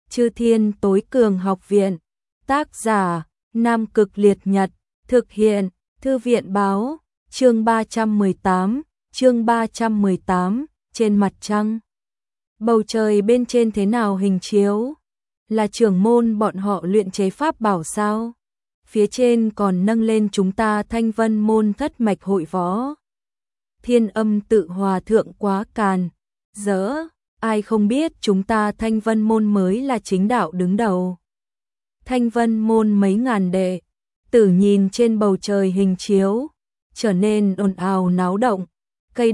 Chư Thiên Tối Cường Học Viện. Tác giả: Nam Cực Liệt Nhật. Thực hiện: Thư viện báo. Chương 318. Trên mặt trăng. Bầu trời bên trên thế nào hình chiếu? Là trưởng môn bọn họ luyện chế pháp bảo sao? Phía trên còn nâng lên chúng ta Thanh Vân môn thất mạch hội võ. Thiên Âm Tự Hòa thượng quá càn dỡ, ai không biết chúng ta Thanh Vân môn mới là chính đạo đứng đầu. Thanh Vân môn mấy ngàn đệ tử nhìn trên bầu trời hình chiếu, trở nên ồn ào náo động. Cây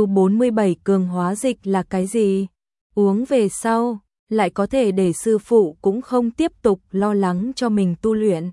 W47 cường hóa dịch là cái gì? Uống về sau, lại có thể để sư phụ cũng không tiếp tục lo lắng cho mình tu luyện.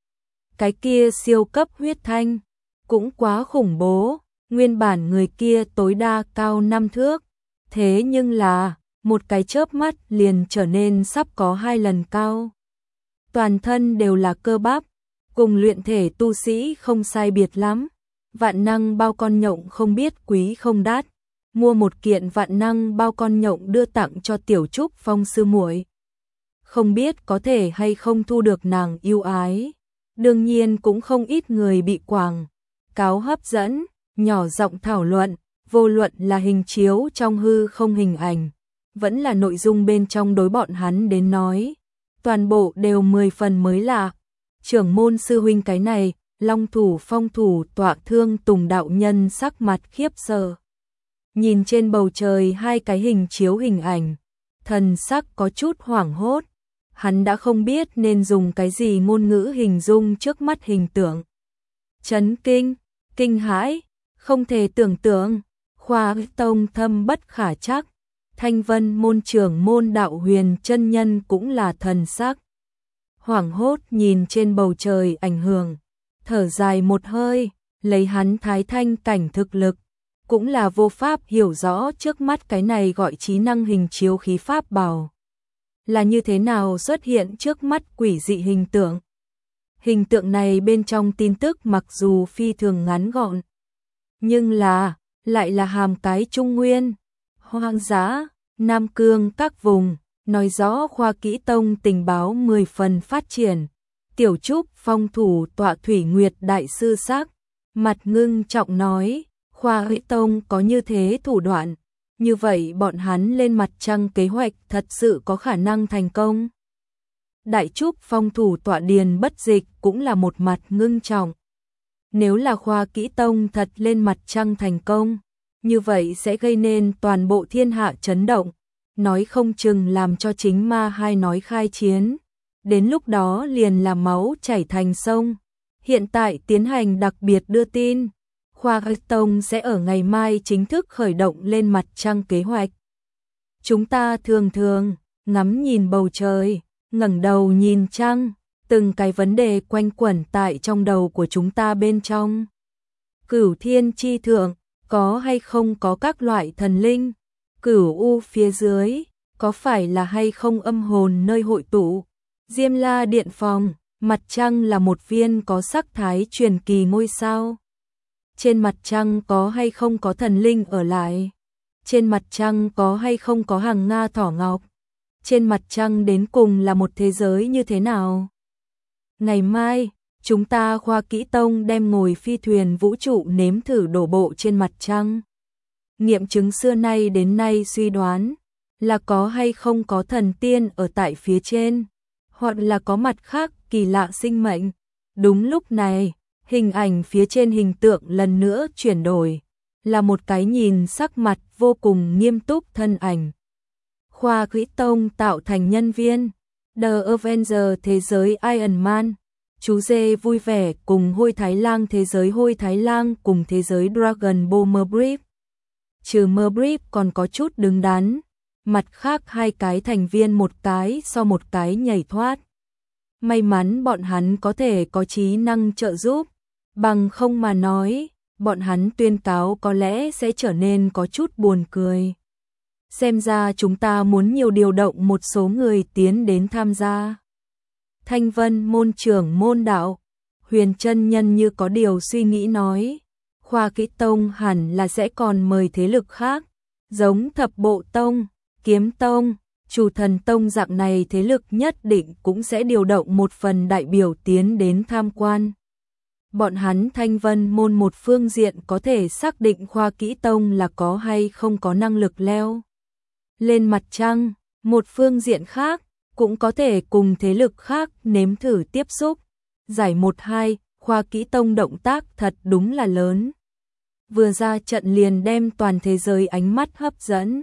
Cái kia siêu cấp huyết thanh, cũng quá khủng bố, nguyên bản người kia tối đa cao 5 thước, thế nhưng là, một cái chớp mắt liền trở nên sắp có 2 lần cao. Toàn thân đều là cơ bắp, cùng luyện thể tu sĩ không sai biệt lắm. Vạn năng bao con nhộng không biết quý không đắt, mua một kiện vạn năng bao con nhộng đưa tặng cho Tiểu Trúc Phong sư muội. Không biết có thể hay không thu được nàng yêu ái. Đương nhiên cũng không ít người bị quảng cáo hấp dẫn, nhỏ giọng thảo luận, vô luận là hình chiếu trong hư không hình ảnh, vẫn là nội dung bên trong đối bọn hắn đến nói, toàn bộ đều 10 phần mới lạ. Trưởng môn sư huynh cái này, Long thủ Phong thủ Tọa Thương Tùng đạo nhân sắc mặt khiếp sợ. Nhìn trên bầu trời hai cái hình chiếu hình ảnh, thần sắc có chút hoảng hốt. Hắn đã không biết nên dùng cái gì ngôn ngữ hình dung trước mắt hình tượng. Chấn kinh, kinh hãi, không thể tưởng tượng, Khoa Tông thâm bất khả chắc. Thanh Vân môn trưởng môn đạo huyền chân nhân cũng là thần sắc hoảng hốt nhìn trên bầu trời ảnh hưởng, thở dài một hơi, lấy hắn thái thanh cảnh thực lực, cũng là vô pháp hiểu rõ trước mắt cái này gọi trí năng hình chiếu khí pháp bảo là như thế nào xuất hiện trước mắt quỷ dị hình tượng. Hình tượng này bên trong tin tức mặc dù phi thường ngắn gọn, nhưng lại là hàm cái Trung Nguyên, hoang dã, Nam Cương các vùng, nói rõ Khoa Kỹ Tông tình báo 10 phần phát triển. Tiểu Trúc Phong thủ Tọa Thủy Nguyệt đại sư sắc mặt ngưng trọng nói, Khoa Kỹ Tông có như thế thủ đoạn, như vậy bọn hắn lên mặt trăng kế hoạch thật sự có khả năng thành công. Đại Trúc Phong thủ Tọa Điền Bất Dịch cũng là một mặt ngưng trọng. Nếu là Khoa Kỹ Tông thật lên mặt trăng thành công, như vậy sẽ gây nên toàn bộ thiên hạ chấn động, nói không chừng làm cho chính ma hai nói khai chiến. Đến lúc đó liền là máu chảy thành sông. Hiện tại tiến hành đặc biệt đưa tin, Khoa Kỹ Tông sẽ ở ngày mai chính thức khởi động lên mặt trăng kế hoạch. Chúng ta thường ngắm nhìn bầu trời, ngẩng đầu nhìn trăng, từng cái vấn đề quanh quẩn tại trong đầu của chúng ta bên trong. Cửu thiên chi thượng, có hay không có các loại thần linh? Cửu u phía dưới, có phải là hay không âm hồn nơi hội tụ? Diêm La điện phòng, mặt trăng là một viên có sắc thái truyền kỳ ngôi sao. Trên mặt trăng có hay không có thần linh ở lại? Trên mặt trăng có hay không có hàng Nga thỏ ngọc? Trên mặt trăng đến cùng là một thế giới như thế nào? Ngày mai, chúng ta Khoa Kỹ Tông đem ngồi phi thuyền vũ trụ nếm thử đổ bộ trên mặt trăng. Nghiệm chứng xưa nay đến nay suy đoán là có hay không có thần tiên ở tại phía trên, hoặc là có mặt khác kỳ lạ sinh mệnh. Đúng lúc này, hình ảnh phía trên hình tượng lần nữa chuyển đổi, là một cái nhìn sắc mặt vô cùng nghiêm túc thân ảnh. Khoa Kỹ Tông tạo thành nhân viên The Avenger thế giới Iron Man, chú dê vui vẻ cùng Hôi Thái Lang thế giới Hôi Thái Lang cùng thế giới Dragon Ball Merbrief. Trừ Merbrief còn có chút đứng đắn, mặt khác hai cái thành viên một cái so một cái nhảy thoát. May mắn bọn hắn có thể có trí năng trợ giúp, bằng không mà nói, bọn hắn tuyên cáo có lẽ sẽ trở nên có chút buồn cười. Xem ra chúng ta muốn nhiều điều động một số người tiến đến tham gia. Thanh Vân môn trưởng môn đạo, Huyền chân nhân như có điều suy nghĩ nói, Khoa Kỹ Tông hẳn là sẽ còn mời thế lực khác, giống Thập Bộ Tông, Kiếm Tông, Chủ Thần Tông dạng này thế lực nhất định cũng sẽ điều động một phần đại biểu tiến đến tham quan. Bọn hắn Thanh Vân môn một phương diện có thể xác định Khoa Kỹ Tông là có hay không có năng lực leo lên mặt trăng, một phương diện khác cũng có thể cùng thế lực khác nếm thử tiếp xúc. Giải 1-2, Khoa Kỹ Tông động tác thật đúng là lớn. Vừa ra trận liền đem toàn thế giới ánh mắt hấp dẫn.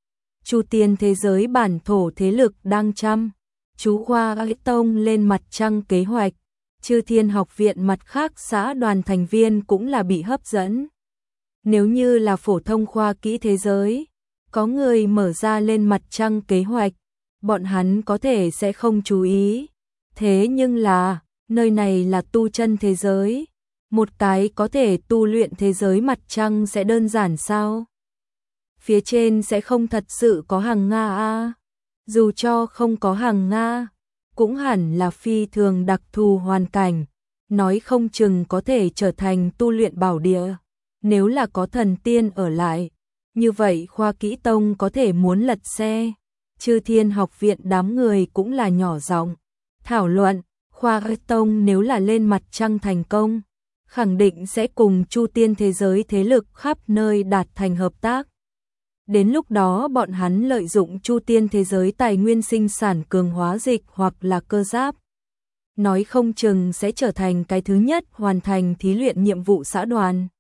Chu tiên thế giới bản thổ thế lực đang chăm chú Khoa Kỹ Tông lên mặt trăng kế hoạch. Chư Thiên Học viện mặt khác xã đoàn thành viên cũng là bị hấp dẫn. Nếu như là phổ thông khoa kỹ thế giới, có người mở ra lên mặt trăng kế hoạch, bọn hắn có thể sẽ không chú ý. Thế nhưng là, nơi này là tu chân thế giới, một cái có thể tu luyện thế giới mặt trăng sẽ đơn giản sao? Phía trên sẽ không thật sự có hàng Nga à? Dù cho không có hàng Nga, cũng hẳn là phi thường đặc thù hoàn cảnh, nói không chừng có thể trở thành tu luyện bảo địa. Nếu là có thần tiên ở lại, như vậy Khoa Kỹ Tông có thể muốn lật xe. Chư Thiên Học viện đám người cũng là nhỏ giọng thảo luận, Khoa Kỹ Tông nếu là lên mặt trăng thành công, khẳng định sẽ cùng Chu Tiên thế giới thế lực khắp nơi đạt thành hợp tác. Đến lúc đó bọn hắn lợi dụng Chu Tiên thế giới tài nguyên sinh sản cường hóa dịch hoặc là cơ giáp. Nói không chừng sẽ trở thành cái thứ nhất hoàn thành thí luyện nhiệm vụ xã đoàn.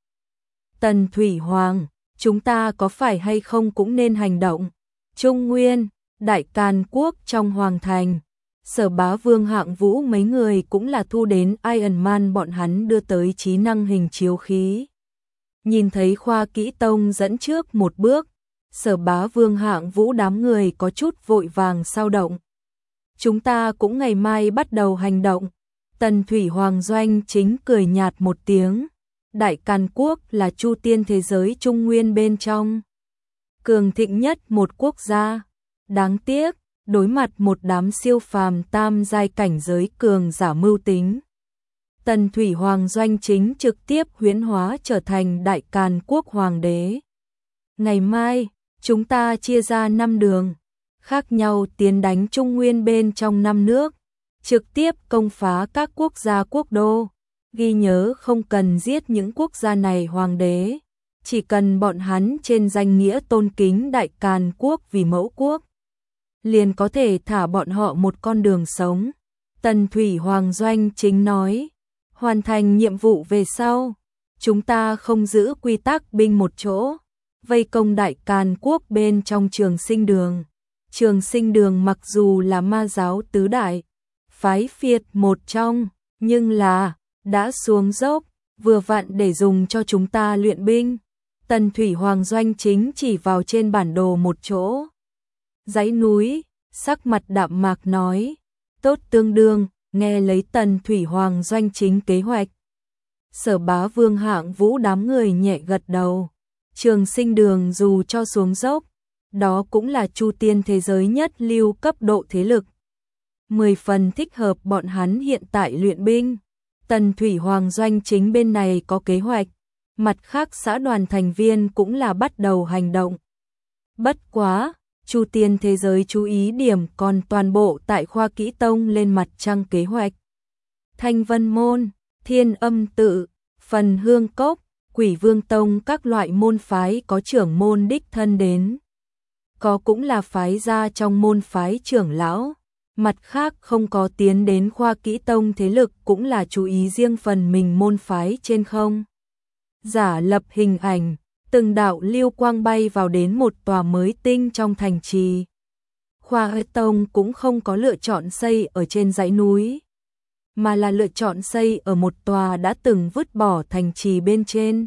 Tần Thủy Hoàng, chúng ta có phải hay không cũng nên hành động. Trung Nguyên, Đại Càn Quốc trong Hoàng Thành, Sở Bá Vương Hạng Vũ mấy người cũng là thu đến Iron Man bọn hắn đưa tới trí năng hình chiếu khí. Nhìn thấy Khoa Kỹ Tông dẫn trước một bước, Sở Bá Vương Hạng Vũ đám người có chút vội vàng sao động. Chúng ta cũng ngày mai bắt đầu hành động. Tần Thủy Hoàng Doanh chính cười nhạt một tiếng. Đại Càn Quốc là Chu Tiên thế giới Trung Nguyên bên trong cường thịnh nhất một quốc gia. Đáng tiếc, đối mặt một đám siêu phàm tam giai cảnh giới cường giả mưu tính, Tần Thủy Hoàng Doanh chính trực tiếp huyễn hóa trở thành Đại Càn Quốc Hoàng đế. Ngày mai, chúng ta chia ra 5 đường, khác nhau tiến đánh Trung Nguyên bên trong 5 nước, trực tiếp công phá các quốc gia quốc đô. Ghi nhớ không cần giết những quốc gia này hoàng đế, chỉ cần bọn hắn trên danh nghĩa tôn kính Đại Càn Quốc vì mẫu quốc, liền có thể thả bọn họ một con đường sống. Tần Thủy Hoàng Doanh chính nói, hoàn thành nhiệm vụ về sau, chúng ta không giữ quy tắc binh một chỗ, vây công Đại Càn Quốc bên trong Trường Sinh Đường. Trường Sinh Đường mặc dù là ma giáo tứ đại phái phiệt một trong, nhưng là đã xuống dốc, vừa vặn để dùng cho chúng ta luyện binh. Tần Thủy Hoàng Doanh chính chỉ vào trên bản đồ một chỗ dãy núi, sắc mặt đạm mạc nói, tốt tương đương, nghe lấy Tần Thủy Hoàng Doanh chính kế hoạch. Sở Bá Vương Hạng Vũ đám người nhẹ gật đầu. Trường Sinh Đường dù cho xuống dốc, đó cũng là Chu Tiên thế giới nhất lưu cấp độ thế lực. 10 phần thích hợp bọn hắn hiện tại luyện binh. Tần Thủy Hoàng Doanh chính bên này có kế hoạch, mặt khác xã đoàn thành viên cũng là bắt đầu hành động. Bất quá, Chu Tiên thế giới chú ý điểm còn toàn bộ tại Khoa Kỹ Tông lên mặt trăng kế hoạch. Thanh Vân Môn, Thiên Âm Tự, Phần Hương Cốc, Quỷ Vương Tông các loại môn phái có trưởng môn đích thân đến. Có cũng là phái ra trong môn phái trưởng lão. Mặt khác không có tiến đến Khoa Kỹ Tông thế lực cũng là chú ý riêng phần mình môn phái trên không. Giả lập hình ảnh, từng đạo lưu quang bay vào đến một tòa mới tinh trong thành trì. Khoa Kỹ Tông cũng không có lựa chọn xây ở trên dãy núi, mà là lựa chọn xây ở một tòa đã từng vứt bỏ thành trì bên trên.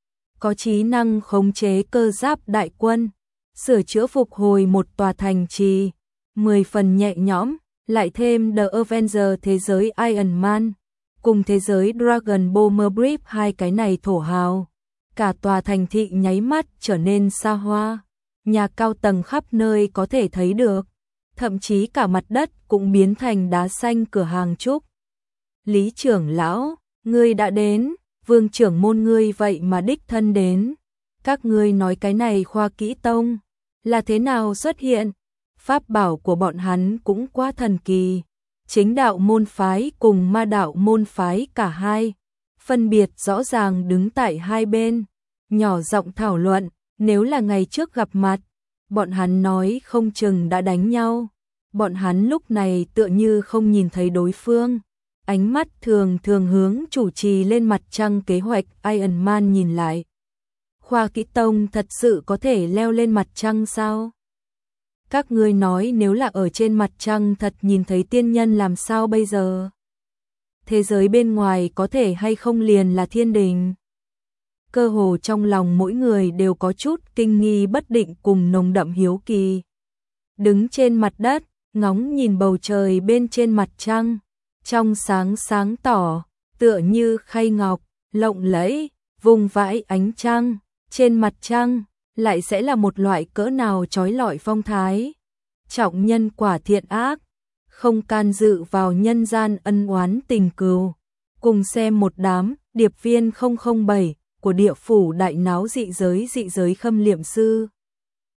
Có trí năng khống chế cơ giáp đại quân, sửa chữa phục hồi một tòa thành trì. 10 phần nhẹ nhõm, lại thêm The Avenger thế giới Iron Man, cùng thế giới Dragon Ball Brief hai cái này thổ hào. Cả tòa thành thị nháy mắt trở nên xa hoa, nhà cao tầng khắp nơi có thể thấy được, thậm chí cả mặt đất cũng biến thành đá xanh cửa hàng trúc. Lý trưởng lão, ngươi đã đến, Vương trưởng môn ngươi vậy mà đích thân đến. Các ngươi nói cái này Khoa Kỹ Tông là thế nào xuất hiện? pháp bảo của bọn hắn cũng quá thần kỳ. Chính đạo môn phái cùng ma đạo môn phái cả hai, phân biệt rõ ràng đứng tại hai bên, nhỏ giọng thảo luận, nếu là ngày trước gặp mặt, bọn hắn nói không chừng đã đánh nhau. Bọn hắn lúc này tựa như không nhìn thấy đối phương, ánh mắt thường thường hướng chủ trì lên mặt trăng kế hoạch Iron Man nhìn lại. Khoa Kỹ Tông thật sự có thể leo lên mặt trăng sao? Các ngươi nói nếu là ở trên mặt trăng thật nhìn thấy tiên nhân làm sao bây giờ? Thế giới bên ngoài có thể hay không liền là thiên đình? Cơ hồ trong lòng mỗi người đều có chút kinh nghi bất định cùng nồng đậm hiếu kỳ. Đứng trên mặt đất, ngóng nhìn bầu trời bên trên mặt trăng, trong sáng sáng tỏ, tựa như khay ngọc, lộng lẫy, vùng vãi ánh trăng, trên mặt trăng lại sẽ là một loại cỡ nào chói lọi phong thái. Trọng nhân quả thiện ác, không can dự vào nhân gian ân oán tình cừu. Cùng xem một đám điệp viên 007 của địa phủ đại náo dị giới khâm liệm sư.